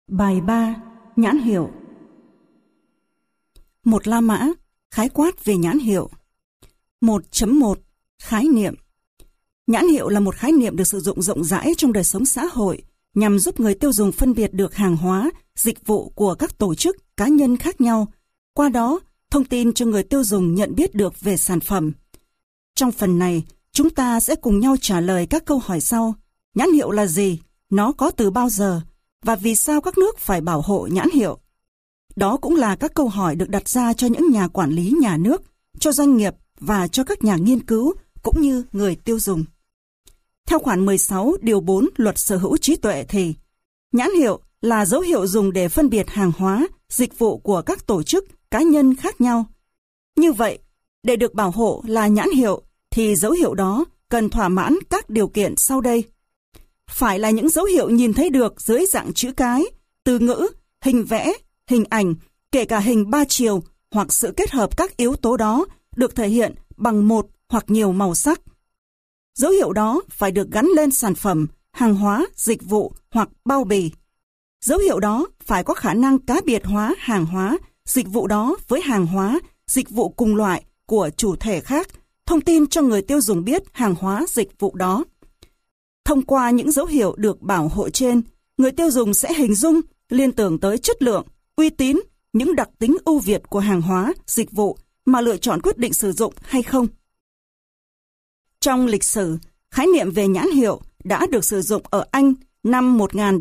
Bài 3. Nhãn hiệu. Một La Mã, khái quát về nhãn hiệu. 1.1. Khái niệm. Nhãn hiệu là một khái niệm được sử dụng rộng rãi trong đời sống xã hội nhằm giúp người tiêu dùng phân biệt được hàng hóa, dịch vụ của các tổ chức, cá nhân khác nhau. Qua đó, thông tin cho người tiêu dùng nhận biết được về sản phẩm. Trong phần này, chúng ta sẽ cùng nhau trả lời các câu hỏi sau. Nhãn hiệu là gì? Nó có từ bao giờ? Và vì sao các nước phải bảo hộ nhãn hiệu? Đó cũng là các câu hỏi được đặt ra cho những nhà quản lý nhà nước, cho doanh nghiệp và cho các nhà nghiên cứu cũng như người tiêu dùng. Theo khoản 16 điều 4 Luật Sở hữu trí tuệ thì nhãn hiệu là dấu hiệu dùng để phân biệt hàng hóa, dịch vụ của các tổ chức, cá nhân khác nhau. Như vậy, để được bảo hộ là nhãn hiệu thì dấu hiệu đó cần thỏa mãn các điều kiện sau đây. Phải là những dấu hiệu nhìn thấy được dưới dạng chữ cái, từ ngữ, hình vẽ, hình ảnh, kể cả hình 3 chiều hoặc sự kết hợp các yếu tố đó được thể hiện bằng một hoặc nhiều màu sắc. Dấu hiệu đó phải được gắn lên sản phẩm, hàng hóa, dịch vụ hoặc bao bì. Dấu hiệu đó phải có khả năng cá biệt hóa hàng hóa, dịch vụ đó với hàng hóa, dịch vụ cùng loại của chủ thể khác, thông tin cho người tiêu dùng biết hàng hóa, dịch vụ đó. Thông qua những dấu hiệu được bảo hộ trên, người tiêu dùng sẽ hình dung, liên tưởng tới chất lượng, uy tín, những đặc tính ưu việt của hàng hóa, dịch vụ mà lựa chọn quyết định sử dụng hay không. Trong lịch sử, khái niệm về nhãn hiệu đã được sử dụng ở Anh năm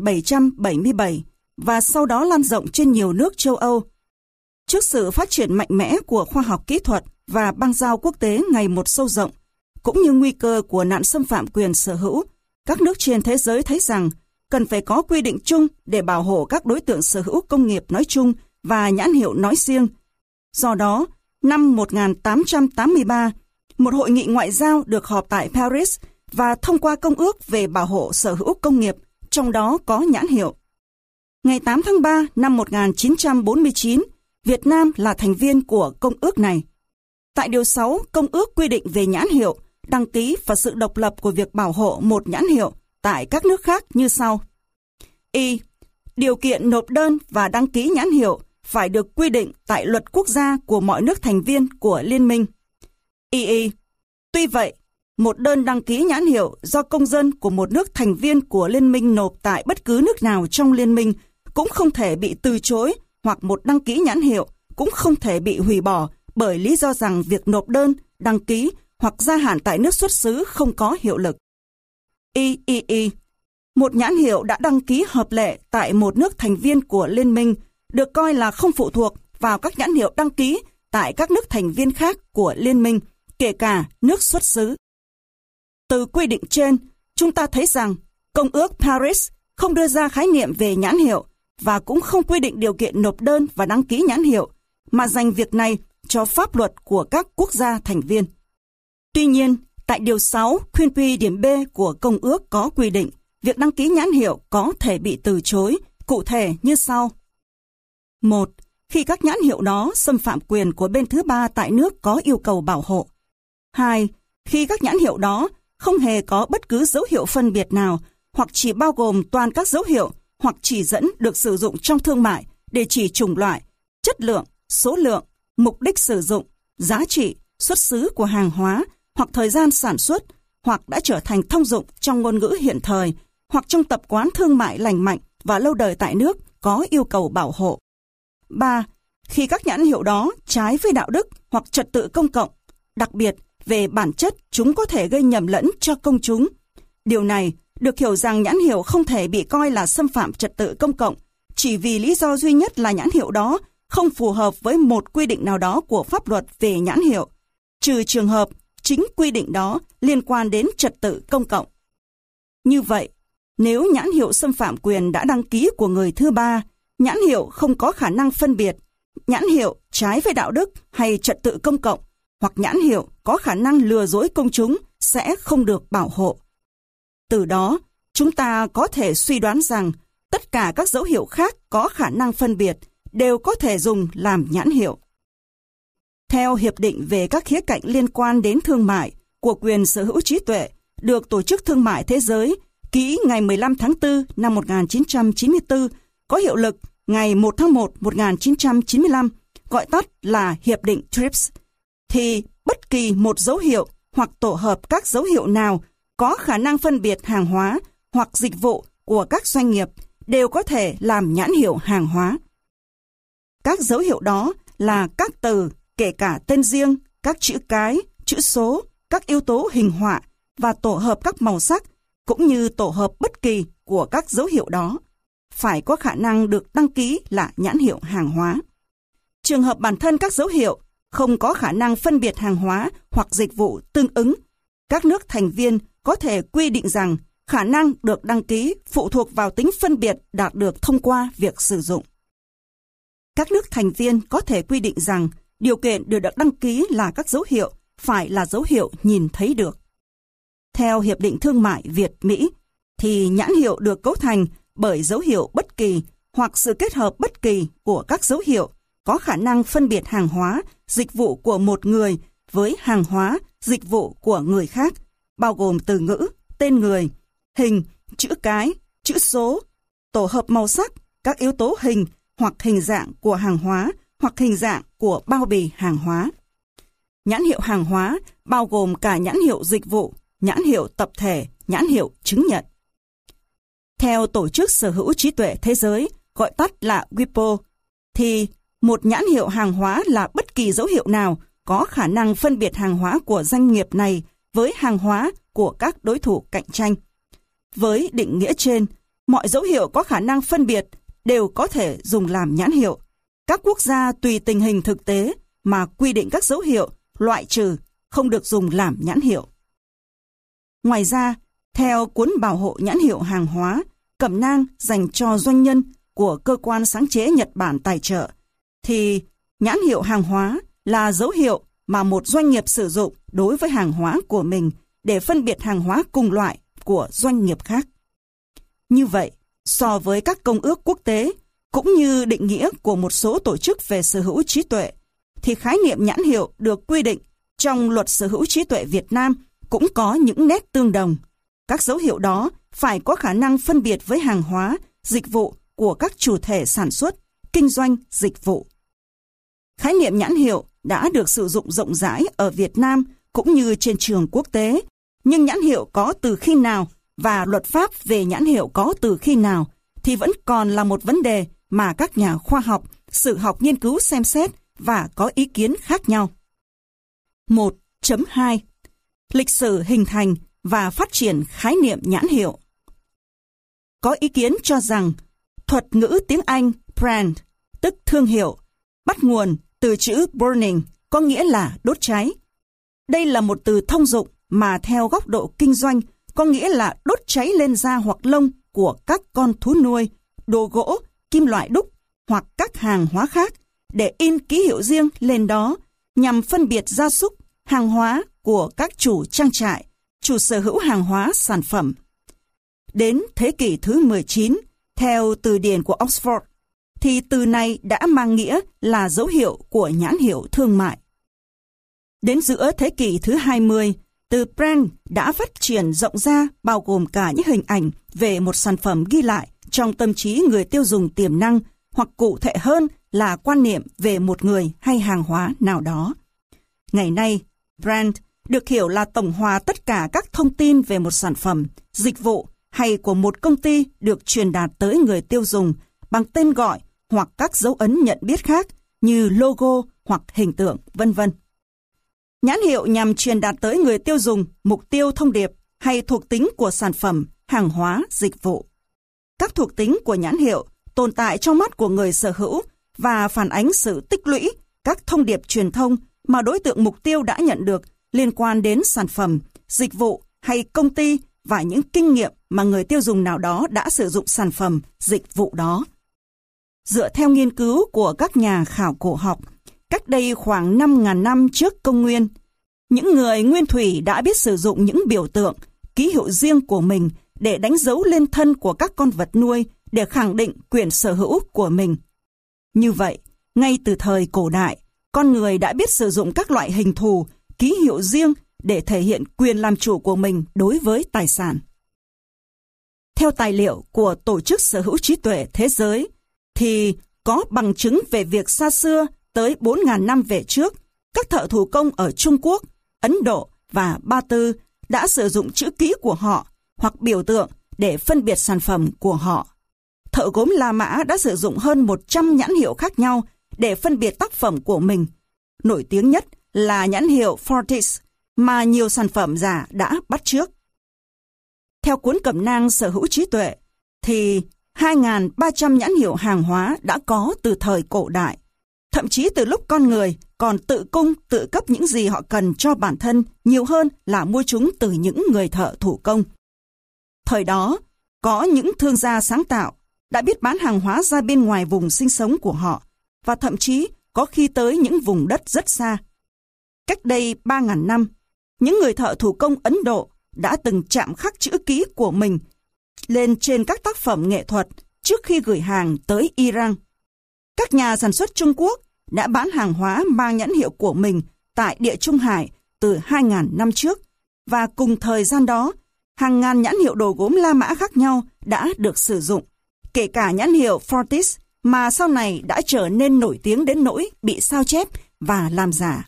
1777 và sau đó lan rộng trên nhiều nước châu Âu. Trước sự phát triển mạnh mẽ của khoa học kỹ thuật và bang giao quốc tế ngày một sâu rộng, cũng như nguy cơ của nạn xâm phạm quyền sở hữu, các nước trên thế giới thấy rằng cần phải có quy định chung để bảo hộ các đối tượng sở hữu công nghiệp nói chung và nhãn hiệu nói riêng. Do đó, năm 1883, một hội nghị ngoại giao được họp tại Paris và thông qua công ước về bảo hộ sở hữu công nghiệp, trong đó có nhãn hiệu. Ngày 8 tháng 3 năm 1949, Việt Nam là thành viên của công ước này. Tại điều 6, công ước quy định về nhãn hiệu, đăng ký và sự độc lập của việc bảo hộ một nhãn hiệu tại các nước khác như sau. Y. Điều kiện nộp đơn và đăng ký nhãn hiệu phải được quy định tại luật quốc gia của mọi nước thành viên của Liên minh. Y. Tuy vậy, một đơn đăng ký nhãn hiệu do công dân của một nước thành viên của Liên minh nộp tại bất cứ nước nào trong Liên minh cũng không thể bị từ chối, hoặc một đăng ký nhãn hiệu cũng không thể bị hủy bỏ bởi lý do rằng việc nộp đơn, đăng ký hoặc gia hạn tại nước xuất xứ không có hiệu lực. Y. Một nhãn hiệu đã đăng ký hợp lệ tại một nước thành viên của Liên minh được coi là không phụ thuộc vào các nhãn hiệu đăng ký tại các nước thành viên khác của Liên minh, kể cả nước xuất xứ. Từ quy định trên, chúng ta thấy rằng Công ước Paris không đưa ra khái niệm về nhãn hiệu và cũng không quy định điều kiện nộp đơn và đăng ký nhãn hiệu, mà dành việc này cho pháp luật của các quốc gia thành viên. Tuy nhiên, tại điều 6 khuyên quy điểm B của Công ước có quy định việc đăng ký nhãn hiệu có thể bị từ chối, cụ thể như sau. 1. Khi các nhãn hiệu đó xâm phạm quyền của bên thứ ba tại nước có yêu cầu bảo hộ. 2. Khi các nhãn hiệu đó không hề có bất cứ dấu hiệu phân biệt nào hoặc chỉ bao gồm toàn các dấu hiệu hoặc chỉ dẫn được sử dụng trong thương mại để chỉ chủng loại, chất lượng, số lượng, mục đích sử dụng, giá trị, xuất xứ của hàng hóa hoặc thời gian sản xuất, hoặc đã trở thành thông dụng trong ngôn ngữ hiện thời, hoặc trong tập quán thương mại lành mạnh và lâu đời tại nước có yêu cầu bảo hộ. 3. Khi các nhãn hiệu đó trái với đạo đức hoặc trật tự công cộng, đặc biệt về bản chất chúng có thể gây nhầm lẫn cho công chúng. Điều này được hiểu rằng nhãn hiệu không thể bị coi là xâm phạm trật tự công cộng chỉ vì lý do duy nhất là nhãn hiệu đó không phù hợp với một quy định nào đó của pháp luật về nhãn hiệu, trừ trường hợp chính quy định đó liên quan đến trật tự công cộng. Như vậy, nếu nhãn hiệu xâm phạm quyền đã đăng ký của người thứ ba, nhãn hiệu không có khả năng phân biệt, nhãn hiệu trái với đạo đức hay trật tự công cộng, hoặc nhãn hiệu có khả năng lừa dối công chúng sẽ không được bảo hộ. Từ đó, chúng ta có thể suy đoán rằng tất cả các dấu hiệu khác có khả năng phân biệt đều có thể dùng làm nhãn hiệu. Theo Hiệp định về các khía cạnh liên quan đến thương mại của quyền sở hữu trí tuệ được Tổ chức Thương mại Thế giới ký ngày 15 tháng 4 năm 1994 có hiệu lực ngày 1 tháng 1 1995, gọi tắt là Hiệp định TRIPS, thì bất kỳ một dấu hiệu hoặc tổ hợp các dấu hiệu nào có khả năng phân biệt hàng hóa hoặc dịch vụ của các doanh nghiệp đều có thể làm nhãn hiệu hàng hóa. Các dấu hiệu đó là các từ, kể cả tên riêng, các chữ cái, chữ số, các yếu tố hình họa và tổ hợp các màu sắc, cũng như tổ hợp bất kỳ của các dấu hiệu đó, phải có khả năng được đăng ký là nhãn hiệu hàng hóa. Trường hợp bản thân các dấu hiệu không có khả năng phân biệt hàng hóa hoặc dịch vụ tương ứng, các nước thành viên có thể quy định rằng khả năng được đăng ký phụ thuộc vào tính phân biệt đạt được thông qua việc sử dụng. Các nước thành viên có thể quy định rằng điều kiện được đăng ký là các dấu hiệu phải là dấu hiệu nhìn thấy được. Theo Hiệp định Thương mại Việt-Mỹ, thì nhãn hiệu được cấu thành bởi dấu hiệu bất kỳ hoặc sự kết hợp bất kỳ của các dấu hiệu có khả năng phân biệt hàng hóa, dịch vụ của một người với hàng hóa, dịch vụ của người khác, bao gồm từ ngữ, tên người, hình, chữ cái, chữ số, tổ hợp màu sắc, các yếu tố hình hoặc hình dạng của hàng hóa hoặc hình dạng của bao bì hàng hóa. Nhãn hiệu hàng hóa bao gồm cả nhãn hiệu dịch vụ, nhãn hiệu tập thể, nhãn hiệu chứng nhận. Theo Tổ chức Sở hữu trí tuệ thế giới, gọi tắt là WIPO, thì một nhãn hiệu hàng hóa là bất kỳ dấu hiệu nào có khả năng phân biệt hàng hóa của doanh nghiệp này với hàng hóa của các đối thủ cạnh tranh. Với định nghĩa trên, mọi dấu hiệu có khả năng phân biệt đều có thể dùng làm nhãn hiệu. Các quốc gia tùy tình hình thực tế mà quy định các dấu hiệu loại trừ không được dùng làm nhãn hiệu. Ngoài ra, theo cuốn bảo hộ nhãn hiệu hàng hóa, cẩm nang dành cho doanh nhân của cơ quan sáng chế Nhật Bản tài trợ, thì nhãn hiệu hàng hóa là dấu hiệu mà một doanh nghiệp sử dụng đối với hàng hóa của mình để phân biệt hàng hóa cùng loại của doanh nghiệp khác. Như vậy, so với các công ước quốc tế, cũng như định nghĩa của một số tổ chức về sở hữu trí tuệ, thì khái niệm nhãn hiệu được quy định trong Luật Sở hữu trí tuệ Việt Nam cũng có những nét tương đồng. Các dấu hiệu đó phải có khả năng phân biệt với hàng hóa, dịch vụ của các chủ thể sản xuất, kinh doanh, dịch vụ. Khái niệm nhãn hiệu đã được sử dụng rộng rãi ở Việt Nam cũng như trên trường quốc tế, nhưng nhãn hiệu có từ khi nào và luật pháp về nhãn hiệu có từ khi nào thì vẫn còn là một vấn đề mà các nhà khoa học, sử học nghiên cứu xem xét và có ý kiến khác nhau. 1.2 Lịch sử hình thành và phát triển khái niệm nhãn hiệu. Có ý kiến cho rằng thuật ngữ tiếng Anh brand, tức thương hiệu, bắt nguồn từ chữ burning, có nghĩa là đốt cháy. Đây là một từ thông dụng mà theo góc độ kinh doanh có nghĩa là đốt cháy lên da hoặc lông của các con thú nuôi, đồ gỗ, kim loại đúc hoặc các hàng hóa khác để in ký hiệu riêng lên đó nhằm phân biệt gia súc, hàng hóa của các chủ trang trại, chủ sở hữu hàng hóa sản phẩm. Đến thế kỷ thứ 19, theo từ điển của Oxford, thì từ này đã mang nghĩa là dấu hiệu của nhãn hiệu thương mại. Đến giữa thế kỷ thứ 20, từ brand đã phát triển rộng ra bao gồm cả những hình ảnh về một sản phẩm ghi lại trong tâm trí người tiêu dùng tiềm năng, hoặc cụ thể hơn là quan niệm về một người hay hàng hóa nào đó. Ngày nay, brand được hiểu là tổng hòa tất cả các thông tin về một sản phẩm, dịch vụ hay của một công ty được truyền đạt tới người tiêu dùng bằng tên gọi hoặc các dấu ấn nhận biết khác như logo hoặc hình tượng, vân vân. Nhãn hiệu nhằm truyền đạt tới người tiêu dùng mục tiêu thông điệp hay thuộc tính của sản phẩm, hàng hóa, dịch vụ. Các thuộc tính của nhãn hiệu tồn tại trong mắt của người sở hữu và phản ánh sự tích lũy, các thông điệp truyền thông mà đối tượng mục tiêu đã nhận được liên quan đến sản phẩm, dịch vụ hay công ty và những kinh nghiệm mà người tiêu dùng nào đó đã sử dụng sản phẩm, dịch vụ đó. Dựa theo nghiên cứu của các nhà khảo cổ học, cách đây khoảng 5.000 năm trước công nguyên, những người nguyên thủy đã biết sử dụng những biểu tượng, ký hiệu riêng của mình để đánh dấu lên thân của các con vật nuôi để khẳng định quyền sở hữu của mình. Như vậy, ngay từ thời cổ đại, con người đã biết sử dụng các loại hình thù, ký hiệu riêng để thể hiện quyền làm chủ của mình đối với tài sản. Theo tài liệu của Tổ chức Sở hữu trí tuệ thế giới, thì có bằng chứng về việc xa xưa tới 4.000 năm về trước, các thợ thủ công ở Trung Quốc, Ấn Độ và Ba Tư đã sử dụng chữ ký của họ hoặc biểu tượng để phân biệt sản phẩm của họ. Thợ gốm La Mã đã sử dụng hơn 100 nhãn hiệu khác nhau để phân biệt tác phẩm của mình. Nổi tiếng nhất là nhãn hiệu Fortis mà nhiều sản phẩm giả đã bắt chước. Theo cuốn cẩm nang sở hữu trí tuệ, thì 2.300 nhãn hiệu hàng hóa đã có từ thời cổ đại, thậm chí từ lúc con người còn tự cung tự cấp những gì họ cần cho bản thân nhiều hơn là mua chúng từ những người thợ thủ công. Thời đó, có những thương gia sáng tạo đã biết bán hàng hóa ra bên ngoài vùng sinh sống của họ, và thậm chí có khi tới những vùng đất rất xa. Cách đây 3.000 năm, những người thợ thủ công Ấn Độ đã từng chạm khắc chữ ký của mình lên trên các tác phẩm nghệ thuật trước khi gửi hàng tới Iran. Các nhà sản xuất Trung Quốc đã bán hàng hóa mang nhãn hiệu của mình tại Địa Trung Hải từ 2.000 năm trước, và cùng thời gian đó, hàng ngàn nhãn hiệu đồ gốm La Mã khác nhau đã được sử dụng, kể cả nhãn hiệu Fortis mà sau này đã trở nên nổi tiếng đến nỗi bị sao chép và làm giả.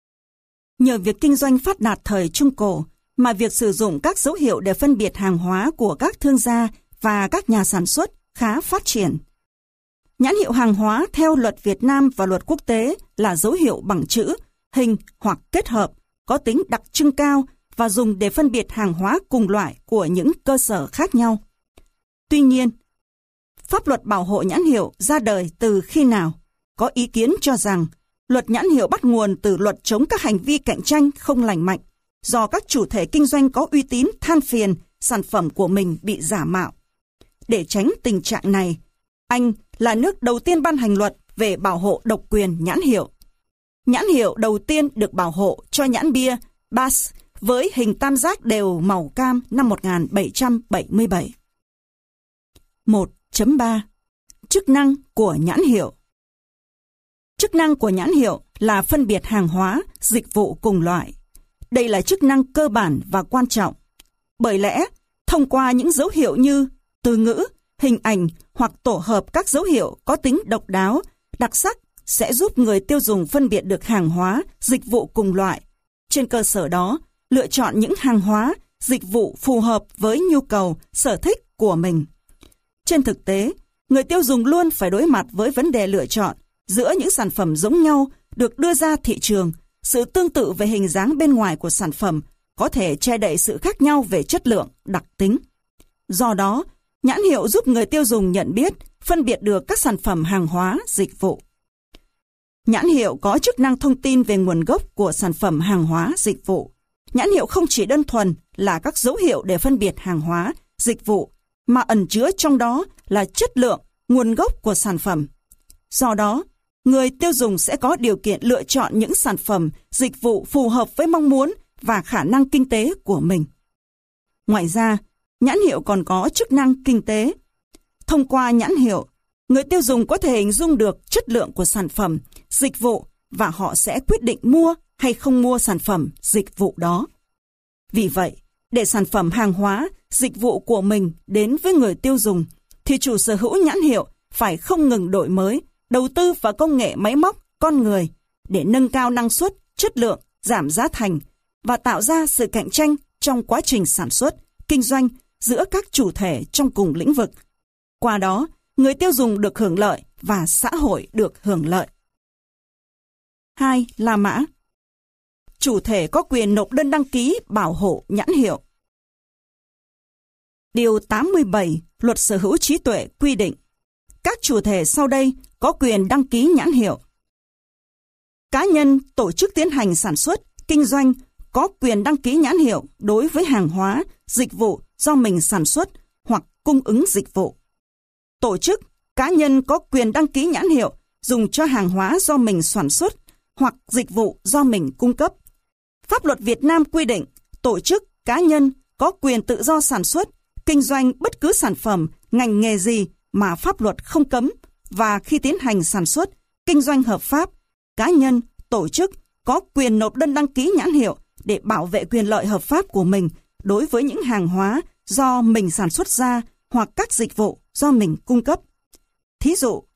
Nhờ việc kinh doanh phát đạt thời Trung Cổ mà việc sử dụng các dấu hiệu để phân biệt hàng hóa của các thương gia và các nhà sản xuất khá phát triển. Nhãn hiệu hàng hóa theo luật Việt Nam và luật quốc tế là dấu hiệu bằng chữ, hình hoặc kết hợp, có tính đặc trưng cao và dùng để phân biệt hàng hóa cùng loại của những cơ sở khác nhau. Tuy nhiên, pháp luật bảo hộ nhãn hiệu ra đời từ khi nào? Có ý kiến cho rằng luật nhãn hiệu bắt nguồn từ luật chống các hành vi cạnh tranh không lành mạnh, do các chủ thể kinh doanh có uy tín than phiền sản phẩm của mình bị giả mạo. Để tránh tình trạng này, Anh là nước đầu tiên ban hành luật về bảo hộ độc quyền nhãn hiệu. Nhãn hiệu đầu tiên được bảo hộ cho nhãn bia Bass với hình tam giác đều màu cam năm 1777. 1.3 Chức năng của nhãn hiệu. Chức năng của nhãn hiệu là phân biệt hàng hóa, dịch vụ cùng loại. Đây là chức năng cơ bản và quan trọng. Bởi lẽ, thông qua những dấu hiệu như từ ngữ, hình ảnh hoặc tổ hợp các dấu hiệu có tính độc đáo, đặc sắc sẽ giúp người tiêu dùng phân biệt được hàng hóa, dịch vụ cùng loại. Trên cơ sở đó, lựa chọn những hàng hóa, dịch vụ phù hợp với nhu cầu, sở thích của mình. Trên thực tế, người tiêu dùng luôn phải đối mặt với vấn đề lựa chọn giữa những sản phẩm giống nhau được đưa ra thị trường. Sự tương tự về hình dáng bên ngoài của sản phẩm có thể che đậy sự khác nhau về chất lượng, đặc tính. Do đó, nhãn hiệu giúp người tiêu dùng nhận biết, phân biệt được các sản phẩm hàng hóa, dịch vụ. Nhãn hiệu có chức năng thông tin về nguồn gốc của sản phẩm hàng hóa, dịch vụ. Nhãn hiệu không chỉ đơn thuần là các dấu hiệu để phân biệt hàng hóa, dịch vụ, mà ẩn chứa trong đó là chất lượng, nguồn gốc của sản phẩm. Do đó, người tiêu dùng sẽ có điều kiện lựa chọn những sản phẩm, dịch vụ phù hợp với mong muốn và khả năng kinh tế của mình. Ngoài ra, nhãn hiệu còn có chức năng kinh tế. Thông qua nhãn hiệu, người tiêu dùng có thể hình dung được chất lượng của sản phẩm, dịch vụ và họ sẽ quyết định mua hay không mua sản phẩm, dịch vụ đó. Vì vậy, để sản phẩm hàng hóa, dịch vụ của mình đến với người tiêu dùng, thì chủ sở hữu nhãn hiệu phải không ngừng đổi mới, đầu tư vào công nghệ máy móc, con người để nâng cao năng suất, chất lượng, giảm giá thành và tạo ra sự cạnh tranh trong quá trình sản xuất, kinh doanh giữa các chủ thể trong cùng lĩnh vực. Qua đó, người tiêu dùng được hưởng lợi và xã hội được hưởng lợi. 2. La Mã. Chủ thể có quyền nộp đơn đăng ký bảo hộ nhãn hiệu. Điều 87 Luật Sở hữu trí tuệ quy định, các chủ thể sau đây có quyền đăng ký nhãn hiệu. Cá nhân, tổ chức tiến hành sản xuất, kinh doanh có quyền đăng ký nhãn hiệu đối với hàng hóa, dịch vụ do mình sản xuất hoặc cung ứng dịch vụ. Tổ chức, cá nhân có quyền đăng ký nhãn hiệu dùng cho hàng hóa do mình sản xuất hoặc dịch vụ do mình cung cấp. Pháp luật Việt Nam quy định tổ chức, cá nhân có quyền tự do sản xuất, kinh doanh bất cứ sản phẩm, ngành nghề gì mà pháp luật không cấm, và khi tiến hành sản xuất, kinh doanh hợp pháp, cá nhân, tổ chức có quyền nộp đơn đăng ký nhãn hiệu để bảo vệ quyền lợi hợp pháp của mình đối với những hàng hóa do mình sản xuất ra hoặc các dịch vụ do mình cung cấp. Thí dụ,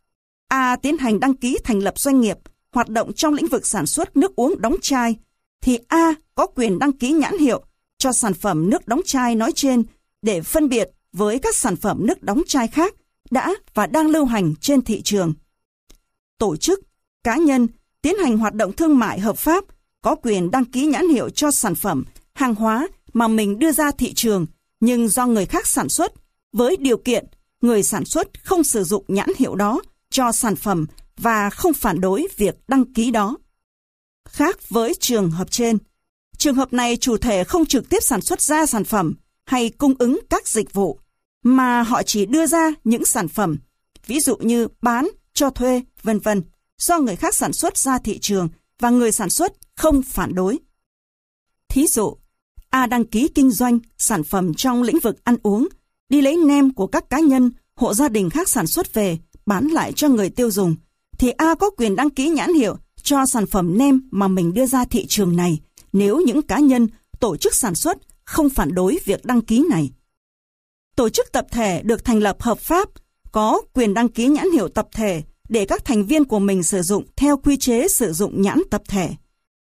A tiến hành đăng ký thành lập doanh nghiệp hoạt động trong lĩnh vực sản xuất nước uống đóng chai, thì A có quyền đăng ký nhãn hiệu cho sản phẩm nước đóng chai nói trên để phân biệt với các sản phẩm nước đóng chai khác đã và đang lưu hành trên thị trường. Tổ chức, cá nhân tiến hành hoạt động thương mại hợp pháp có quyền đăng ký nhãn hiệu cho sản phẩm, hàng hóa mà mình đưa ra thị trường nhưng do người khác sản xuất, với điều kiện người sản xuất không sử dụng nhãn hiệu đó cho sản phẩm và không phản đối việc đăng ký đó. Khác với trường hợp trên, trường hợp này chủ thể không trực tiếp sản xuất ra sản phẩm hay cung ứng các dịch vụ, mà họ chỉ đưa ra những sản phẩm, ví dụ như bán, cho thuê, vân vân, do người khác sản xuất ra thị trường và người sản xuất không phản đối. Thí dụ, A đăng ký kinh doanh sản phẩm trong lĩnh vực ăn uống, đi lấy nem của các cá nhân, hộ gia đình khác sản xuất về, bán lại cho người tiêu dùng, thì A có quyền đăng ký nhãn hiệu cho sản phẩm nem mà mình đưa ra thị trường này nếu những cá nhân, tổ chức sản xuất không phản đối việc đăng ký này. Tổ chức tập thể được thành lập hợp pháp có quyền đăng ký nhãn hiệu tập thể để các thành viên của mình sử dụng theo quy chế sử dụng nhãn tập thể.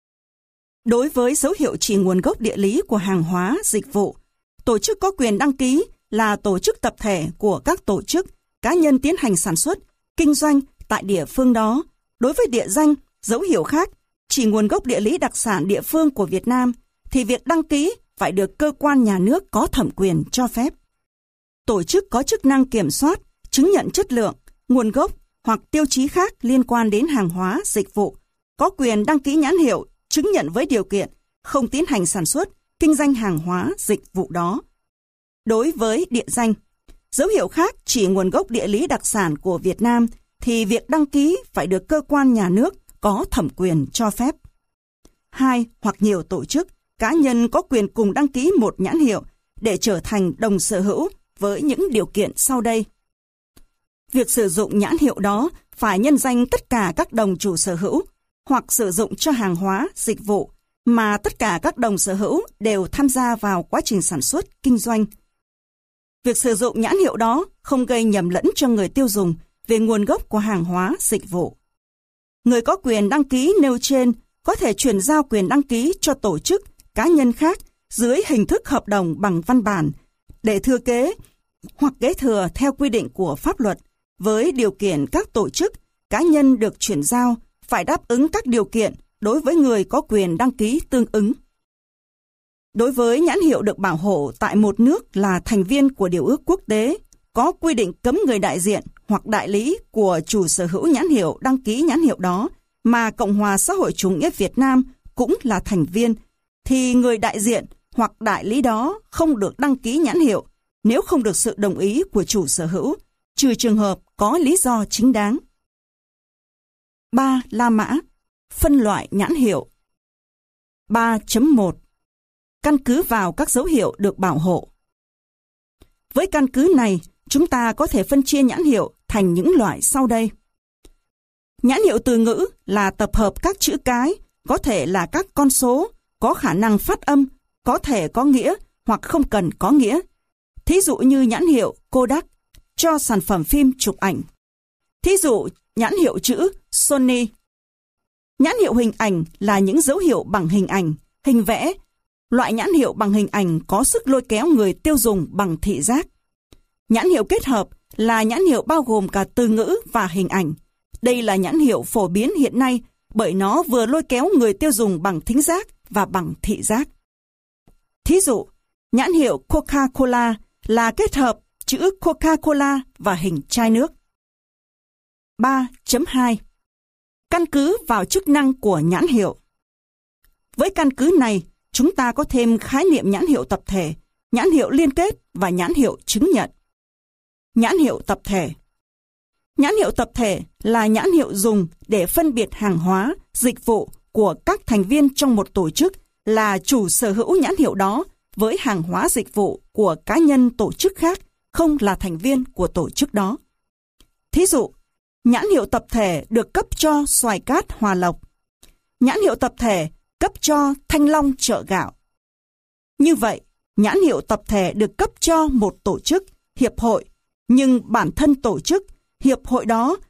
Đối với dấu hiệu chỉ nguồn gốc địa lý của hàng hóa, dịch vụ, tổ chức có quyền đăng ký là tổ chức tập thể của các tổ chức, cá nhân tiến hành sản xuất, kinh doanh tại địa phương đó. Đối với địa danh, dấu hiệu khác, chỉ nguồn gốc địa lý đặc sản địa phương của Việt Nam, thì việc đăng ký phải được cơ quan nhà nước có thẩm quyền cho phép. Tổ chức có chức năng kiểm soát, chứng nhận chất lượng, nguồn gốc hoặc tiêu chí khác liên quan đến hàng hóa, dịch vụ, có quyền đăng ký nhãn hiệu, chứng nhận với điều kiện không tiến hành sản xuất, kinh doanh hàng hóa, dịch vụ đó. Đối với địa danh, dấu hiệu khác chỉ nguồn gốc địa lý đặc sản của Việt Nam, thì việc đăng ký phải được cơ quan nhà nước có thẩm quyền cho phép. 2 hoặc nhiều tổ chức, cá nhân có quyền cùng đăng ký một nhãn hiệu để trở thành đồng sở hữu với những điều kiện sau đây. Việc sử dụng nhãn hiệu đó phải nhân danh tất cả các đồng chủ sở hữu hoặc sử dụng cho hàng hóa, dịch vụ mà tất cả các đồng sở hữu đều tham gia vào quá trình sản xuất, kinh doanh. Việc sử dụng nhãn hiệu đó không gây nhầm lẫn cho người tiêu dùng về nguồn gốc của hàng hóa, dịch vụ. Người có quyền đăng ký nêu trên có thể chuyển giao quyền đăng ký cho tổ chức, cá nhân khác dưới hình thức hợp đồng bằng văn bản để thừa kế hoặc kế thừa theo quy định của pháp luật, với điều kiện các tổ chức, cá nhân được chuyển giao phải đáp ứng các điều kiện đối với người có quyền đăng ký tương ứng. Đối với nhãn hiệu được bảo hộ tại một nước là thành viên của điều ước quốc tế, có quy định cấm người đại diện hoặc đại lý của chủ sở hữu nhãn hiệu đăng ký nhãn hiệu đó, mà Cộng hòa xã hội chủ nghĩa Việt Nam cũng là thành viên, thì người đại diện hoặc đại lý đó không được đăng ký nhãn hiệu nếu không được sự đồng ý của chủ sở hữu, trừ trường hợp có lý do chính đáng. 3. La mã. Phân loại nhãn hiệu. 3.1. Căn cứ vào các dấu hiệu được bảo hộ. Với căn cứ này, chúng ta có thể phân chia nhãn hiệu thành những loại sau đây. Nhãn hiệu từ ngữ là tập hợp các chữ cái, có thể là các con số, có khả năng phát âm, có thể có nghĩa hoặc không cần có nghĩa. Thí dụ như nhãn hiệu Kodak cho sản phẩm phim chụp ảnh. Thí dụ nhãn hiệu chữ Sony. Nhãn hiệu hình ảnh là những dấu hiệu bằng hình ảnh, hình vẽ. Loại nhãn hiệu bằng hình ảnh có sức lôi kéo người tiêu dùng bằng thị giác. Nhãn hiệu kết hợp là nhãn hiệu bao gồm cả từ ngữ và hình ảnh. Đây là nhãn hiệu phổ biến hiện nay bởi nó vừa lôi kéo người tiêu dùng bằng thính giác và bằng thị giác. Thí dụ, nhãn hiệu Coca-Cola là kết hợp chữ Coca-Cola và hình chai nước. 3.2. Căn cứ vào chức năng của nhãn hiệu. Với căn cứ này, chúng ta có thêm khái niệm nhãn hiệu tập thể, nhãn hiệu liên kết và nhãn hiệu chứng nhận. Nhãn hiệu tập thể. Nhãn hiệu tập thể là nhãn hiệu dùng để phân biệt hàng hóa, dịch vụ của các thành viên trong một tổ chức là chủ sở hữu nhãn hiệu đó với hàng hóa dịch vụ của cá nhân tổ chức khác không là thành viên của tổ chức đó. Thí dụ, nhãn hiệu tập thể được cấp cho xoài cát Hòa Lộc. Nhãn hiệu tập thể cấp cho Thanh Long chợ gạo. Như vậy, nhãn hiệu tập thể được cấp cho một tổ chức, hiệp hội, nhưng bản thân tổ chức, hiệp hội đó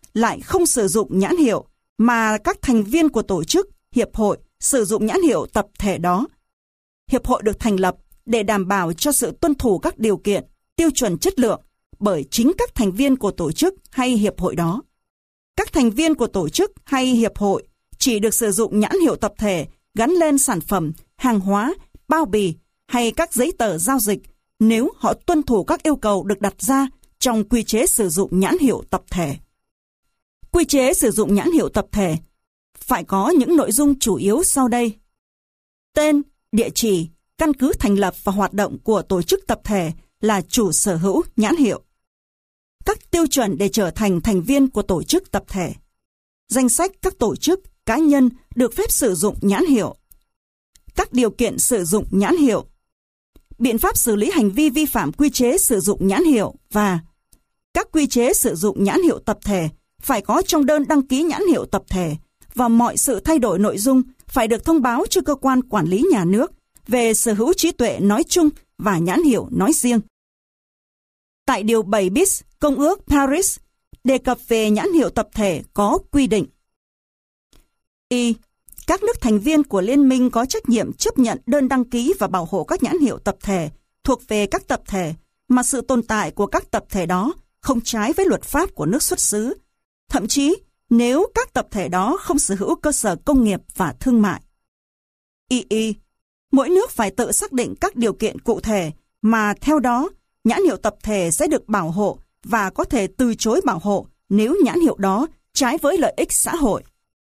lại không sử dụng nhãn hiệu, mà các thành viên của tổ chức, hiệp hội sử dụng nhãn hiệu tập thể đó. Hiệp hội được thành lập để đảm bảo cho sự tuân thủ các điều kiện, tiêu chuẩn chất lượng bởi chính các thành viên của tổ chức hay hiệp hội đó. Các thành viên của tổ chức hay hiệp hội chỉ được sử dụng nhãn hiệu tập thể gắn lên sản phẩm, hàng hóa, bao bì hay các giấy tờ giao dịch nếu họ tuân thủ các yêu cầu được đặt ra trong quy chế sử dụng nhãn hiệu tập thể. Quy chế sử dụng nhãn hiệu tập thể phải có những nội dung chủ yếu sau đây. Tên, địa chỉ, căn cứ thành lập và hoạt động của tổ chức tập thể là chủ sở hữu nhãn hiệu. Các tiêu chuẩn để trở thành thành viên của tổ chức tập thể. Danh sách các tổ chức, cá nhân được phép sử dụng nhãn hiệu. Các điều kiện sử dụng nhãn hiệu. Biện pháp xử lý hành vi vi phạm quy chế sử dụng nhãn hiệu và các quy chế sử dụng nhãn hiệu tập thể phải có trong đơn đăng ký nhãn hiệu tập thể và mọi sự thay đổi nội dung phải được thông báo cho cơ quan quản lý nhà nước về sở hữu trí tuệ nói chung và nhãn hiệu nói riêng. Tại Điều 7 bis Công ước Paris đề cập về nhãn hiệu tập thể có quy định. Các nước thành viên của liên minh có trách nhiệm chấp nhận đơn đăng ký và bảo hộ các nhãn hiệu tập thể thuộc về các tập thể mà sự tồn tại của các tập thể đó không trái với luật pháp của nước xuất xứ, thậm chí nếu các tập thể đó không sở hữu cơ sở công nghiệp và thương mại. Mỗi nước phải tự xác định các điều kiện cụ thể mà theo đó nhãn hiệu tập thể sẽ được bảo hộ và có thể từ chối bảo hộ nếu nhãn hiệu đó trái với lợi ích xã hội.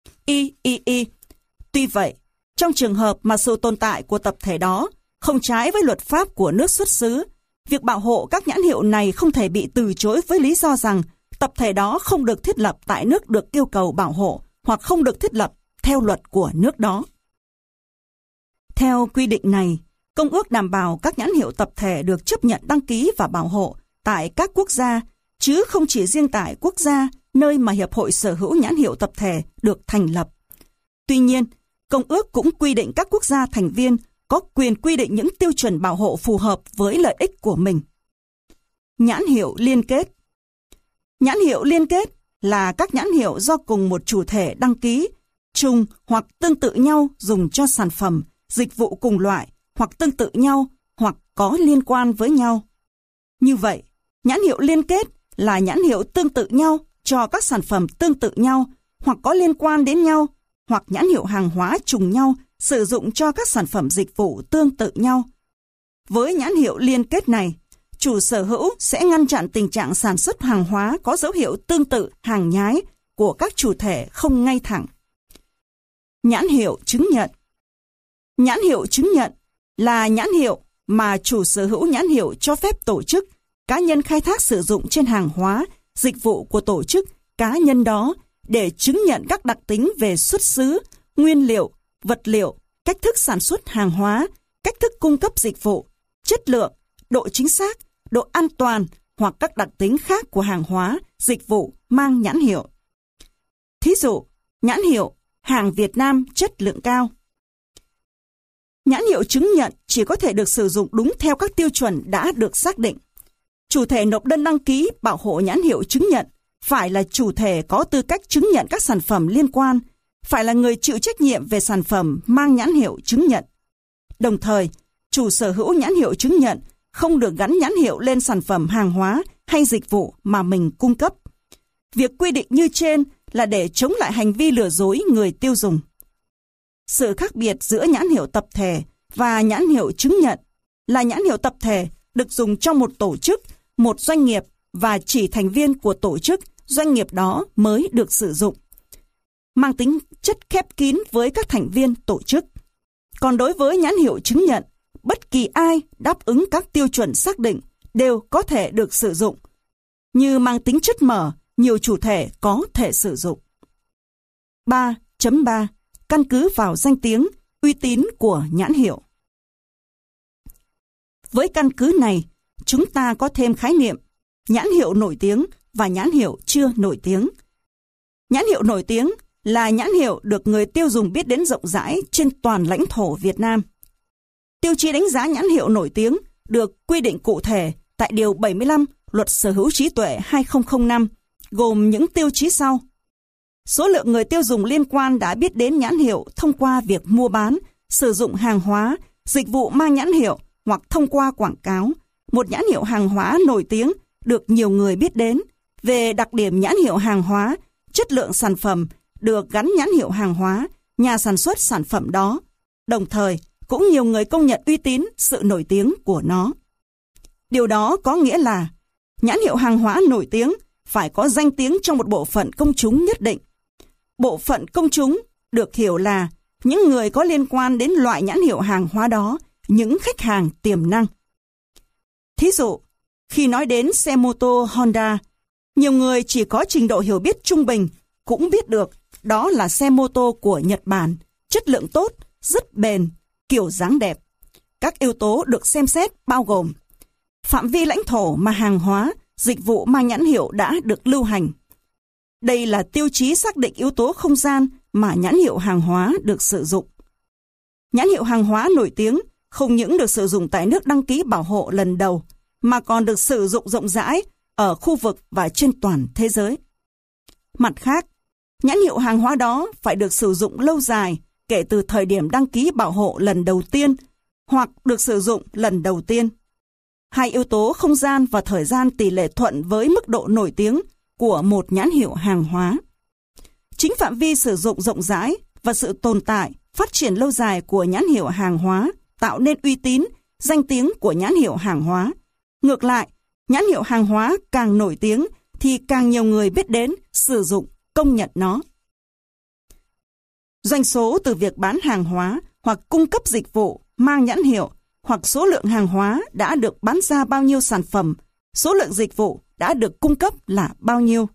Tuy vậy, trong trường hợp mà sự tồn tại của tập thể đó không trái với luật pháp của nước xuất xứ, việc bảo hộ các nhãn hiệu này không thể bị từ chối với lý do rằng tập thể đó không được thiết lập tại nước được yêu cầu bảo hộ hoặc không được thiết lập theo luật của nước đó. Theo quy định này, Công ước đảm bảo các nhãn hiệu tập thể được chấp nhận đăng ký và bảo hộ tại các quốc gia, chứ không chỉ riêng tại quốc gia nơi mà Hiệp hội Sở hữu nhãn hiệu tập thể được thành lập. Tuy nhiên, Công ước cũng quy định các quốc gia thành viên có quyền quy định những tiêu chuẩn bảo hộ phù hợp với lợi ích của mình. Nhãn hiệu liên kết. Nhãn hiệu liên kết là các nhãn hiệu do cùng một chủ thể đăng ký, chung hoặc tương tự nhau dùng cho sản phẩm, dịch vụ cùng loại, hoặc tương tự nhau, hoặc có liên quan với nhau. Như vậy, nhãn hiệu liên kết là nhãn hiệu tương tự nhau cho các sản phẩm tương tự nhau, hoặc có liên quan đến nhau, hoặc nhãn hiệu hàng hóa trùng nhau sử dụng cho các sản phẩm dịch vụ tương tự nhau. Với nhãn hiệu liên kết này, chủ sở hữu sẽ ngăn chặn tình trạng sản xuất hàng hóa có dấu hiệu tương tự hàng nhái của các chủ thể không ngay thẳng. Nhãn hiệu chứng nhận. Nhãn hiệu chứng nhận là nhãn hiệu mà chủ sở hữu nhãn hiệu cho phép tổ chức, cá nhân khai thác sử dụng trên hàng hóa, dịch vụ của tổ chức, cá nhân đó để chứng nhận các đặc tính về xuất xứ, nguyên liệu, vật liệu, cách thức sản xuất hàng hóa, cách thức cung cấp dịch vụ, chất lượng, độ chính xác, độ an toàn hoặc các đặc tính khác của hàng hóa, dịch vụ mang nhãn hiệu. Thí dụ, nhãn hiệu hàng Việt Nam chất lượng cao. Nhãn hiệu chứng nhận chỉ có thể được sử dụng đúng theo các tiêu chuẩn đã được xác định. Chủ thể nộp đơn đăng ký bảo hộ nhãn hiệu chứng nhận phải là chủ thể có tư cách chứng nhận các sản phẩm liên quan, phải là người chịu trách nhiệm về sản phẩm mang nhãn hiệu chứng nhận. Đồng thời, chủ sở hữu nhãn hiệu chứng nhận không được gắn nhãn hiệu lên sản phẩm hàng hóa hay dịch vụ mà mình cung cấp. Việc quy định như trên là để chống lại hành vi lừa dối người tiêu dùng. Sự khác biệt giữa nhãn hiệu tập thể và nhãn hiệu chứng nhận là nhãn hiệu tập thể được dùng trong một tổ chức, một doanh nghiệp và chỉ thành viên của tổ chức, doanh nghiệp đó mới được sử dụng. Mang tính chất khép kín với các thành viên tổ chức. Còn đối với nhãn hiệu chứng nhận, bất kỳ ai đáp ứng các tiêu chuẩn xác định đều có thể được sử dụng. Như mang tính chất mở, nhiều chủ thể có thể sử dụng. 3.3 Căn cứ vào danh tiếng, uy tín của nhãn hiệu. Với căn cứ này, chúng ta có thêm khái niệm nhãn hiệu nổi tiếng và nhãn hiệu chưa nổi tiếng. Nhãn hiệu nổi tiếng là nhãn hiệu được người tiêu dùng biết đến rộng rãi trên toàn lãnh thổ Việt Nam. Tiêu chí đánh giá nhãn hiệu nổi tiếng được quy định cụ thể tại Điều 75 Luật Sở hữu trí tuệ 2005, gồm những tiêu chí sau. Số lượng người tiêu dùng liên quan đã biết đến nhãn hiệu thông qua việc mua bán, sử dụng hàng hóa, dịch vụ mang nhãn hiệu hoặc thông qua quảng cáo. Một nhãn hiệu hàng hóa nổi tiếng được nhiều người biết đến. Về đặc điểm nhãn hiệu hàng hóa, chất lượng sản phẩm được gắn nhãn hiệu hàng hóa, nhà sản xuất sản phẩm đó. Đồng thời, cũng nhiều người công nhận uy tín sự nổi tiếng của nó. Điều đó có nghĩa là nhãn hiệu hàng hóa nổi tiếng phải có danh tiếng trong một bộ phận công chúng nhất định. Bộ phận công chúng được hiểu là những người có liên quan đến loại nhãn hiệu hàng hóa đó, những khách hàng tiềm năng. Thí dụ, khi nói đến xe mô tô Honda, nhiều người chỉ có trình độ hiểu biết trung bình cũng biết được đó là xe mô tô của Nhật Bản, chất lượng tốt, rất bền, kiểu dáng đẹp. Các yếu tố được xem xét bao gồm phạm vi lãnh thổ mà hàng hóa, dịch vụ mang nhãn hiệu đã được lưu hành. Đây là tiêu chí xác định yếu tố không gian mà nhãn hiệu hàng hóa được sử dụng. Nhãn hiệu hàng hóa nổi tiếng không những được sử dụng tại nước đăng ký bảo hộ lần đầu, mà còn được sử dụng rộng rãi ở khu vực và trên toàn thế giới. Mặt khác, nhãn hiệu hàng hóa đó phải được sử dụng lâu dài kể từ thời điểm đăng ký bảo hộ lần đầu tiên hoặc được sử dụng lần đầu tiên. Hai yếu tố không gian và thời gian tỷ lệ thuận với mức độ nổi tiếng của một nhãn hiệu hàng hóa. Chính phạm vi sử dụng rộng rãi và sự tồn tại, phát triển lâu dài của nhãn hiệu hàng hóa tạo nên uy tín, danh tiếng của nhãn hiệu hàng hóa. Ngược lại, nhãn hiệu hàng hóa càng nổi tiếng thì càng nhiều người biết đến, sử dụng, công nhận nó. Doanh số từ việc bán hàng hóa hoặc cung cấp dịch vụ mang nhãn hiệu hoặc số lượng hàng hóa đã được bán ra bao nhiêu sản phẩm, số lượng dịch vụ đã được cung cấp là bao nhiêu.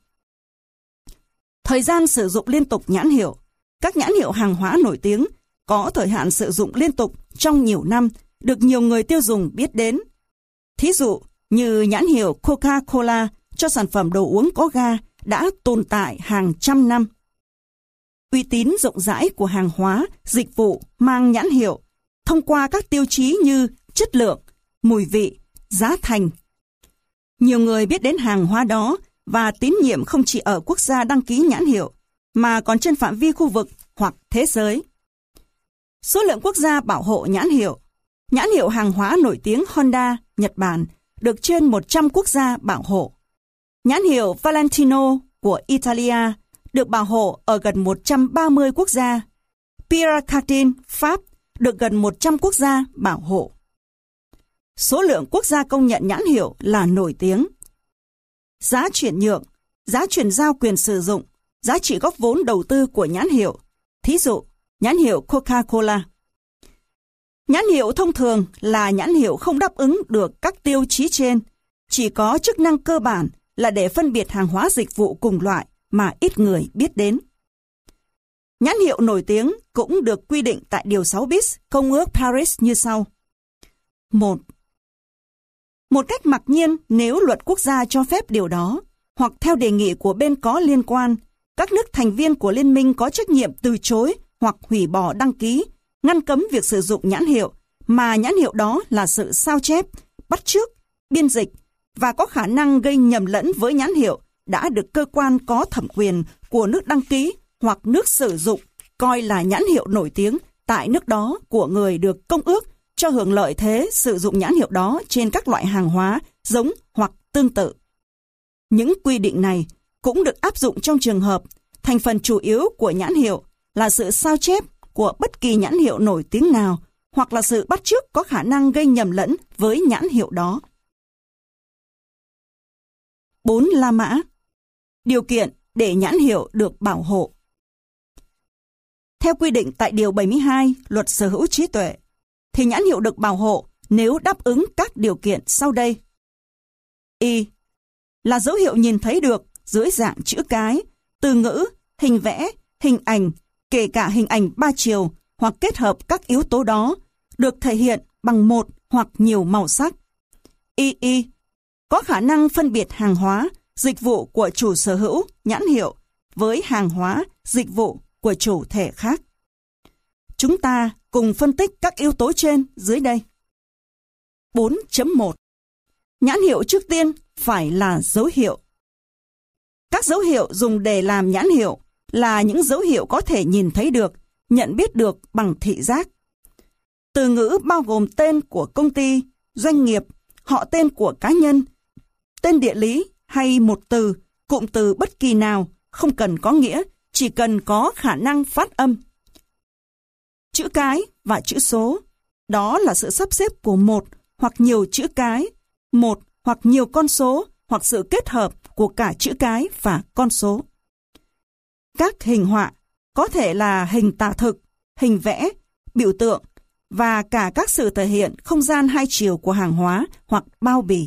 Thời gian sử dụng liên tục nhãn hiệu. Các nhãn hiệu hàng hóa nổi tiếng có thời hạn sử dụng liên tục trong nhiều năm, được nhiều người tiêu dùng biết đến. Thí dụ như nhãn hiệu Coca-Cola cho sản phẩm đồ uống có ga đã tồn tại hàng trăm năm. Uy tín rộng rãi của hàng hóa, dịch vụ mang nhãn hiệu thông qua các tiêu chí như chất lượng, mùi vị, giá thành. Nhiều người biết đến hàng hóa đó và tín nhiệm không chỉ ở quốc gia đăng ký nhãn hiệu, mà còn trên phạm vi khu vực hoặc thế giới. Số lượng quốc gia bảo hộ nhãn hiệu. Nhãn hiệu hàng hóa nổi tiếng Honda, Nhật Bản, được trên 100 quốc gia bảo hộ. Nhãn hiệu Valentino của Italia được bảo hộ ở gần 130 quốc gia. Pierre Cardin, Pháp, được gần 100 quốc gia bảo hộ. Số lượng quốc gia công nhận nhãn hiệu là nổi tiếng. Giá chuyển nhượng, giá chuyển giao quyền sử dụng, giá trị góp vốn đầu tư của nhãn hiệu. Thí dụ, nhãn hiệu Coca-Cola. Nhãn hiệu thông thường là nhãn hiệu không đáp ứng được các tiêu chí trên, chỉ có chức năng cơ bản là để phân biệt hàng hóa dịch vụ cùng loại mà ít người biết đến. Nhãn hiệu nổi tiếng cũng được quy định tại Điều 6 bis Công ước Paris như sau. 1. Một cách mặc nhiên nếu luật quốc gia cho phép điều đó, hoặc theo đề nghị của bên có liên quan, các nước thành viên của liên minh có trách nhiệm từ chối hoặc hủy bỏ đăng ký, ngăn cấm việc sử dụng nhãn hiệu, mà nhãn hiệu đó là sự sao chép, bắt chước, biên dịch và có khả năng gây nhầm lẫn với nhãn hiệu đã được cơ quan có thẩm quyền của nước đăng ký hoặc nước sử dụng coi là nhãn hiệu nổi tiếng tại nước đó của người được công ước cho hưởng lợi thế sử dụng nhãn hiệu đó trên các loại hàng hóa giống hoặc tương tự. Những quy định này cũng được áp dụng trong trường hợp thành phần chủ yếu của nhãn hiệu là sự sao chép của bất kỳ nhãn hiệu nổi tiếng nào hoặc là sự bắt chước có khả năng gây nhầm lẫn với nhãn hiệu đó. 4. La mã. Điều kiện để nhãn hiệu được bảo hộ. Theo quy định tại Điều 72 Luật Sở hữu trí tuệ, thì nhãn hiệu được bảo hộ nếu đáp ứng các điều kiện sau đây. Y. Là dấu hiệu nhìn thấy được dưới dạng chữ cái, từ ngữ, hình vẽ, hình ảnh, kể cả hình ảnh 3 chiều hoặc kết hợp các yếu tố đó, được thể hiện bằng một hoặc nhiều màu sắc. Y. Có khả năng phân biệt hàng hóa, dịch vụ của chủ sở hữu, nhãn hiệu, với hàng hóa, dịch vụ của chủ thể khác. Chúng ta cùng phân tích các yếu tố trên dưới đây. 4.1. Nhãn hiệu trước tiên phải là dấu hiệu. Các dấu hiệu dùng để làm nhãn hiệu là những dấu hiệu có thể nhìn thấy được, nhận biết được bằng thị giác. Từ ngữ bao gồm tên của công ty, doanh nghiệp, họ tên của cá nhân, tên địa lý hay một từ, cụm từ bất kỳ nào, không cần có nghĩa, chỉ cần có khả năng phát âm. Chữ cái và chữ số, đó là sự sắp xếp của một hoặc nhiều chữ cái, một hoặc nhiều con số, hoặc sự kết hợp của cả chữ cái và con số. Các hình họa có thể là hình tả thực, hình vẽ, biểu tượng và cả các sự thể hiện không gian hai chiều của hàng hóa hoặc bao bì.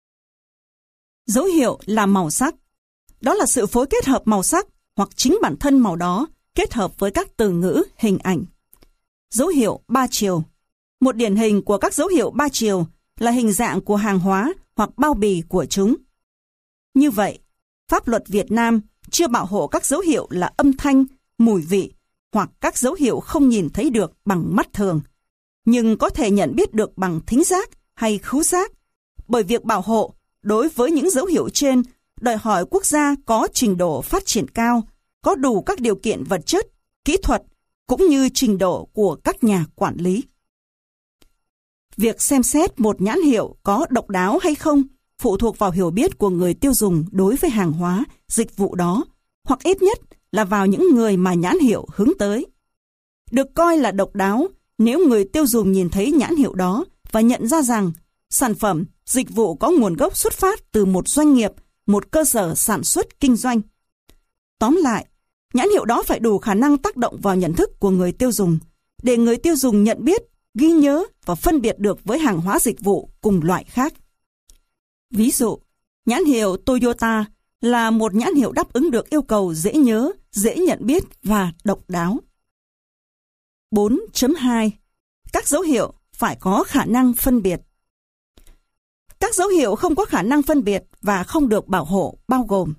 Dấu hiệu là màu sắc. Đó là sự phối kết hợp màu sắc hoặc chính bản thân màu đó kết hợp với các từ ngữ, hình ảnh. Dấu hiệu ba chiều. Một điển hình của các dấu hiệu ba chiều là hình dạng của hàng hóa hoặc bao bì của chúng. Như vậy, pháp luật Việt Nam chưa bảo hộ các dấu hiệu là âm thanh, mùi vị hoặc các dấu hiệu không nhìn thấy được bằng mắt thường, nhưng có thể nhận biết được bằng thính giác hay khứu giác, bởi việc bảo hộ đối với những dấu hiệu trên đòi hỏi quốc gia có trình độ phát triển cao, có đủ các điều kiện vật chất, kỹ thuật, cũng như trình độ của các nhà quản lý. Việc xem xét một nhãn hiệu có độc đáo hay không phụ thuộc vào hiểu biết của người tiêu dùng đối với hàng hóa, dịch vụ đó, hoặc ít nhất là vào những người mà nhãn hiệu hướng tới. Được coi là độc đáo nếu người tiêu dùng nhìn thấy nhãn hiệu đó và nhận ra rằng sản phẩm, dịch vụ có nguồn gốc xuất phát từ một doanh nghiệp, một cơ sở sản xuất kinh doanh. Tóm lại, nhãn hiệu đó phải đủ khả năng tác động vào nhận thức của người tiêu dùng, để người tiêu dùng nhận biết, ghi nhớ và phân biệt được với hàng hóa dịch vụ cùng loại khác. Ví dụ, nhãn hiệu Toyota là một nhãn hiệu đáp ứng được yêu cầu dễ nhớ, dễ nhận biết và độc đáo. 4.2. Các dấu hiệu phải có khả năng phân biệt. Các dấu hiệu không có khả năng phân biệt và không được bảo hộ bao gồm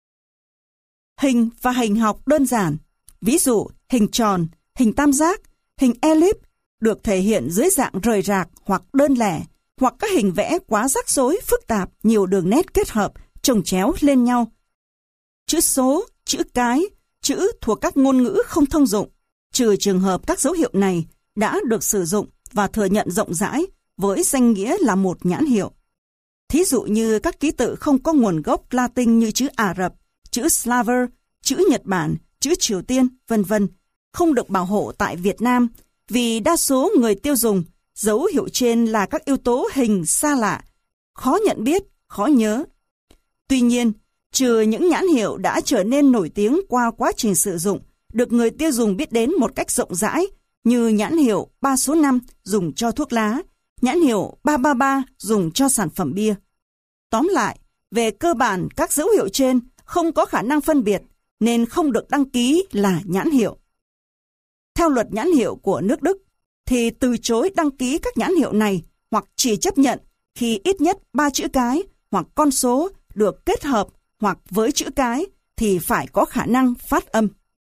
hình và hình học đơn giản, ví dụ hình tròn, hình tam giác, hình elip được thể hiện dưới dạng rời rạc hoặc đơn lẻ, hoặc các hình vẽ quá rắc rối, phức tạp, nhiều đường nét kết hợp, chồng chéo lên nhau. Chữ số, chữ cái, chữ thuộc các ngôn ngữ không thông dụng, trừ trường hợp các dấu hiệu này đã được sử dụng và thừa nhận rộng rãi với danh nghĩa là một nhãn hiệu. Thí dụ như các ký tự không có nguồn gốc Latin như chữ Ả Rập, chữ Slaver, chữ Nhật Bản, chữ Triều Tiên, v.v. không được bảo hộ tại Việt Nam vì đa số người tiêu dùng dấu hiệu trên là các yếu tố hình xa lạ, khó nhận biết, khó nhớ. Tuy nhiên, trừ những nhãn hiệu đã trở nên nổi tiếng qua quá trình sử dụng, được người tiêu dùng biết đến một cách rộng rãi, như nhãn hiệu 3 số 5 dùng cho thuốc lá, nhãn hiệu 333 dùng cho sản phẩm bia. Tóm lại, về cơ bản các dấu hiệu trên không có khả năng phân biệt nên không được đăng ký là nhãn hiệu. Theo luật nhãn hiệu của nước Đức, thì từ chối đăng ký các nhãn hiệu này hoặc chỉ chấp nhận khi ít nhất 3 chữ cái hoặc con số được kết hợp hoặc với chữ cái thì phải có khả năng phát âm.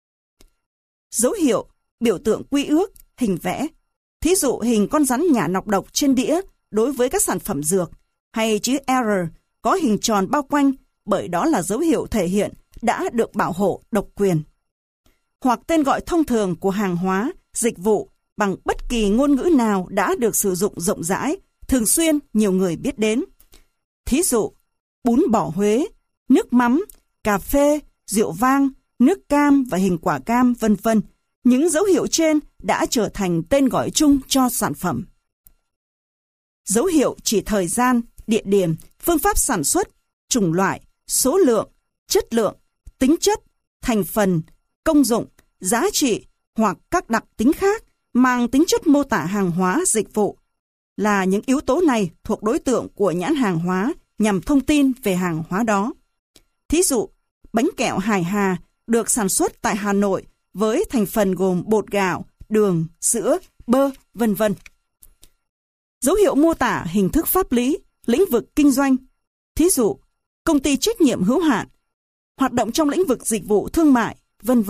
Dấu hiệu, biểu tượng quy ước, hình vẽ. Thí dụ hình con rắn nhả nọc độc trên đĩa đối với các sản phẩm dược, hay chữ R có hình tròn bao quanh, bởi đó là dấu hiệu thể hiện đã được bảo hộ độc quyền. Hoặc tên gọi thông thường của hàng hóa, dịch vụ bằng bất kỳ ngôn ngữ nào đã được sử dụng rộng rãi, thường xuyên nhiều người biết đến. Thí dụ, bún bò Huế, nước mắm, cà phê, rượu vang, nước cam và hình quả cam, v.v. Những dấu hiệu trên đã trở thành tên gọi chung cho sản phẩm. Dấu hiệu chỉ thời gian, địa điểm, phương pháp sản xuất, chủng loại, số lượng, chất lượng, tính chất, thành phần, công dụng, giá trị hoặc các đặc tính khác mang tính chất mô tả hàng hóa, dịch vụ. Là những yếu tố này thuộc đối tượng của nhãn hàng hóa nhằm thông tin về hàng hóa đó. Thí dụ, bánh kẹo Hải Hà được sản xuất tại Hà Nội với thành phần gồm bột gạo, đường, sữa, bơ, v.v. Dấu hiệu mô tả hình thức pháp lý, lĩnh vực kinh doanh. Thí dụ, công ty trách nhiệm hữu hạn, hoạt động trong lĩnh vực dịch vụ thương mại, v.v.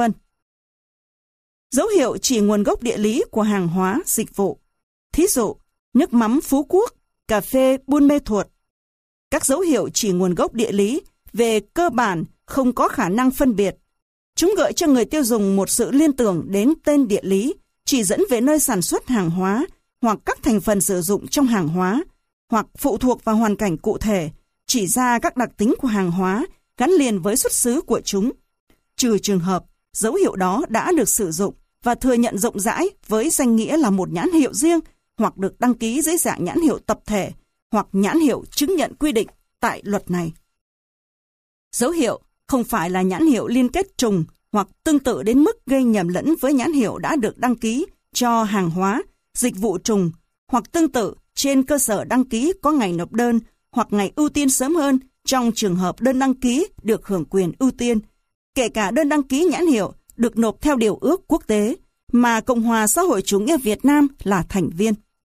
Dấu hiệu chỉ nguồn gốc địa lý của hàng hóa, dịch vụ. Thí dụ, nước mắm Phú Quốc, cà phê Buôn Mê Thuột. Các dấu hiệu chỉ nguồn gốc địa lý về cơ bản không có khả năng phân biệt. Chúng gợi cho người tiêu dùng một sự liên tưởng đến tên địa lý, chỉ dẫn về nơi sản xuất hàng hóa hoặc các thành phần sử dụng trong hàng hóa, hoặc phụ thuộc vào hoàn cảnh cụ thể, chỉ ra các đặc tính của hàng hóa gắn liền với xuất xứ của chúng. Trừ trường hợp, dấu hiệu đó đã được sử dụng và thừa nhận rộng rãi với danh nghĩa là một nhãn hiệu riêng hoặc được đăng ký dưới dạng nhãn hiệu tập thể hoặc nhãn hiệu chứng nhận quy định tại luật này. Dấu hiệu không phải là nhãn hiệu liên kết trùng hoặc tương tự đến mức gây nhầm lẫn với nhãn hiệu đã được đăng ký cho hàng hóa, dịch vụ trùng hoặc tương tự trên cơ sở đăng ký có ngày nộp đơn hoặc ngày ưu tiên sớm hơn trong trường hợp đơn đăng ký được hưởng quyền ưu tiên, kể cả đơn đăng ký nhãn hiệu được nộp theo điều ước quốc tế mà Cộng hòa xã hội chủ nghĩa Việt Nam là thành viên.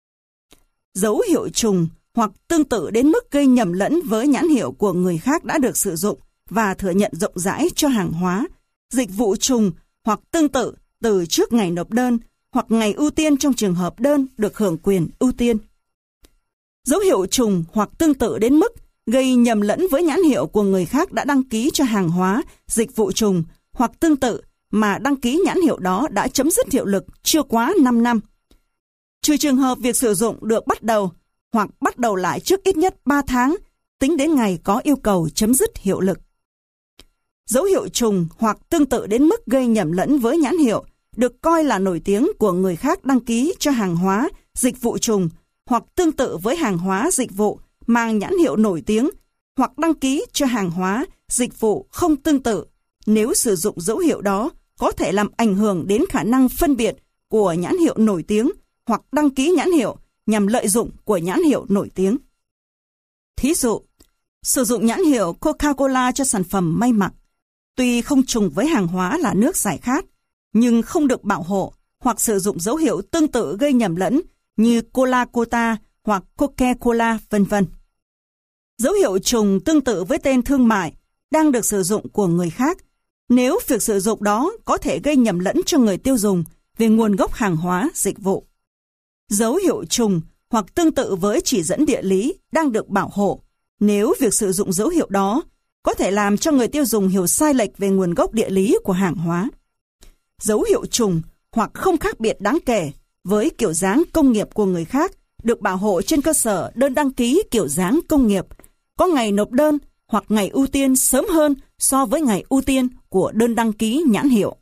Dấu hiệu trùng hoặc tương tự đến mức gây nhầm lẫn với nhãn hiệu của người khác đã được sử dụng và thừa nhận rộng rãi cho hàng hóa, dịch vụ trùng hoặc tương tự từ trước ngày nộp đơn hoặc ngày ưu tiên trong trường hợp đơn được hưởng quyền ưu tiên. Dấu hiệu trùng hoặc tương tự đến mức gây nhầm lẫn với nhãn hiệu của người khác đã đăng ký cho hàng hóa, dịch vụ trùng hoặc tương tự mà đăng ký nhãn hiệu đó đã chấm dứt hiệu lực chưa quá 5 năm. Trừ trường hợp việc sử dụng được bắt đầu hoặc bắt đầu lại trước ít nhất 3 tháng, tính đến ngày có yêu cầu chấm dứt hiệu lực. Dấu hiệu trùng hoặc tương tự đến mức gây nhầm lẫn với nhãn hiệu được coi là nổi tiếng của người khác đăng ký cho hàng hóa, dịch vụ trùng hoặc tương tự với hàng hóa, dịch vụ mang nhãn hiệu nổi tiếng hoặc đăng ký cho hàng hóa, dịch vụ không tương tự. Nếu sử dụng dấu hiệu đó có thể làm ảnh hưởng đến khả năng phân biệt của nhãn hiệu nổi tiếng hoặc đăng ký nhãn hiệu nhằm lợi dụng của nhãn hiệu nổi tiếng. Thí dụ, sử dụng nhãn hiệu Coca-Cola cho sản phẩm may mặc, tuy không trùng với hàng hóa là nước giải khát, nhưng không được bảo hộ hoặc sử dụng dấu hiệu tương tự gây nhầm lẫn như Cola-Cola hoặc Coca-Cola, v.v. Dấu hiệu trùng tương tự với tên thương mại đang được sử dụng của người khác, nếu việc sử dụng đó có thể gây nhầm lẫn cho người tiêu dùng về nguồn gốc hàng hóa, dịch vụ. Dấu hiệu trùng hoặc tương tự với chỉ dẫn địa lý đang được bảo hộ, nếu việc sử dụng dấu hiệu đó có thể làm cho người tiêu dùng hiểu sai lệch về nguồn gốc địa lý của hàng hóa. Dấu hiệu trùng hoặc không khác biệt đáng kể với kiểu dáng công nghiệp của người khác được bảo hộ trên cơ sở đơn đăng ký kiểu dáng công nghiệp, có ngày nộp đơn hoặc ngày ưu tiên sớm hơn so với ngày ưu tiên của đơn đăng ký nhãn hiệu.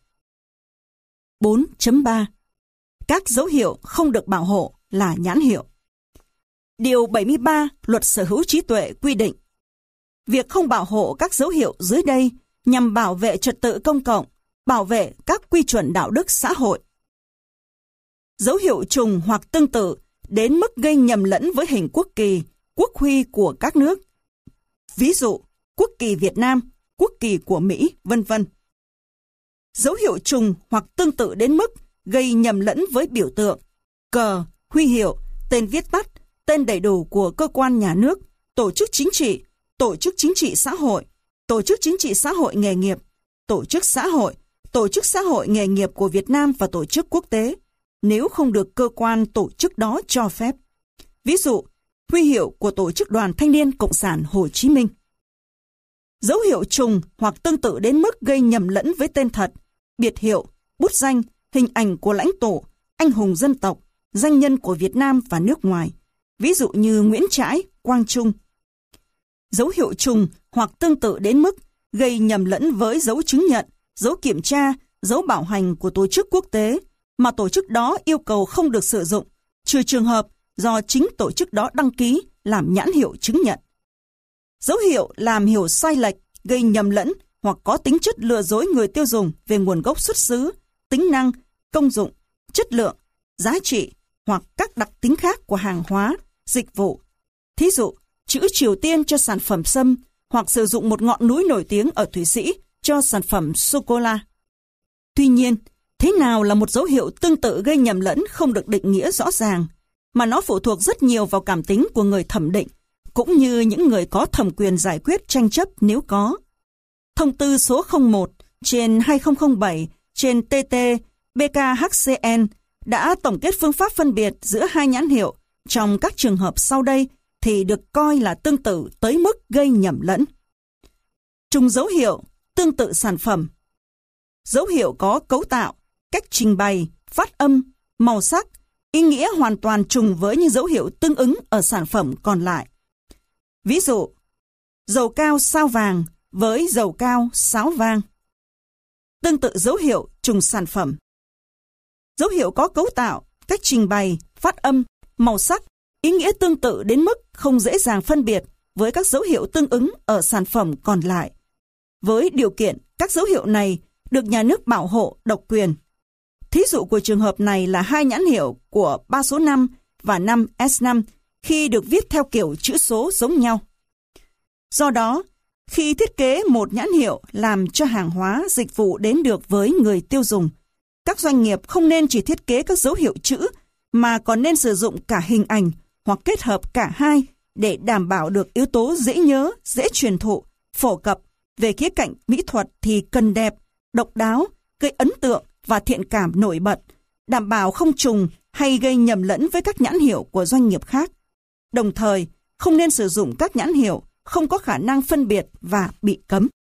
4.3. Các dấu hiệu không được bảo hộ là nhãn hiệu. Điều 73 Luật Sở hữu trí tuệ quy định, việc không bảo hộ các dấu hiệu dưới đây nhằm bảo vệ trật tự công cộng, bảo vệ các quy chuẩn đạo đức xã hội. Dấu hiệu trùng hoặc tương tự đến mức gây nhầm lẫn với hình quốc kỳ, quốc huy của các nước. Ví dụ, quốc kỳ Việt Nam, quốc kỳ của Mỹ, v.v. Dấu hiệu trùng hoặc tương tự đến mức gây nhầm lẫn với biểu tượng, cờ, huy hiệu, tên viết tắt, tên đầy đủ của cơ quan nhà nước, tổ chức chính trị xã hội, tổ chức chính trị xã hội nghề nghiệp, tổ chức xã hội nghề nghiệp của Việt Nam và tổ chức quốc tế, nếu không được cơ quan tổ chức đó cho phép. Ví dụ, huy hiệu của Tổ chức Đoàn Thanh niên Cộng sản Hồ Chí Minh. Dấu hiệu trùng hoặc tương tự đến mức gây nhầm lẫn với tên thật, biệt hiệu, bút danh, hình ảnh của lãnh tụ, anh hùng dân tộc, danh nhân của Việt Nam và nước ngoài, ví dụ như Nguyễn Trãi, Quang Trung. Dấu hiệu trùng hoặc tương tự đến mức gây nhầm lẫn với dấu chứng nhận, dấu kiểm tra, dấu bảo hành của tổ chức quốc tế mà tổ chức đó yêu cầu không được sử dụng, trừ trường hợp do chính tổ chức đó đăng ký làm nhãn hiệu chứng nhận. Dấu hiệu làm hiểu sai lệch, gây nhầm lẫn hoặc có tính chất lừa dối người tiêu dùng về nguồn gốc xuất xứ, tính năng, công dụng, chất lượng, giá trị hoặc các đặc tính khác của hàng hóa, dịch vụ. Thí dụ, chữ Triều Tiên cho sản phẩm sâm hoặc sử dụng một ngọn núi nổi tiếng ở Thụy Sĩ cho sản phẩm sô-cô-la. Tuy nhiên, thế nào là một dấu hiệu tương tự gây nhầm lẫn không được định nghĩa rõ ràng, mà nó phụ thuộc rất nhiều vào cảm tính của người thẩm định, cũng như những người có thẩm quyền giải quyết tranh chấp nếu có. Thông tư số 01/2007/TT BKHCN đã tổng kết phương pháp phân biệt giữa hai nhãn hiệu trong các trường hợp sau đây thì được coi là tương tự tới mức gây nhầm lẫn. Trùng dấu hiệu tương tự sản phẩm. Dấu hiệu có cấu tạo, cách trình bày, phát âm, màu sắc, ý nghĩa hoàn toàn trùng với những dấu hiệu tương ứng ở sản phẩm còn lại. Ví dụ, dầu cao sao vàng với dầu cao sáo vang. Tương tự dấu hiệu trùng sản phẩm. Dấu hiệu có cấu tạo, cách trình bày, phát âm, màu sắc, ý nghĩa tương tự đến mức không dễ dàng phân biệt với các dấu hiệu tương ứng ở sản phẩm còn lại, với điều kiện các dấu hiệu này được nhà nước bảo hộ độc quyền. Thí dụ của trường hợp này là hai nhãn hiệu của 3 số 5 và 5S5 khi được viết theo kiểu chữ số giống nhau. Do đó, khi thiết kế một nhãn hiệu làm cho hàng hóa, dịch vụ đến được với người tiêu dùng, các doanh nghiệp không nên chỉ thiết kế các dấu hiệu chữ mà còn nên sử dụng cả hình ảnh hoặc kết hợp cả hai để đảm bảo được yếu tố dễ nhớ, dễ truyền thụ, phổ cập. Về khía cạnh mỹ thuật thì cần đẹp, độc đáo, gây ấn tượng và thiện cảm nổi bật, đảm bảo không trùng hay gây nhầm lẫn với các nhãn hiệu của doanh nghiệp khác. Đồng thời, không nên sử dụng các nhãn hiệu không có khả năng phân biệt và bị cấm.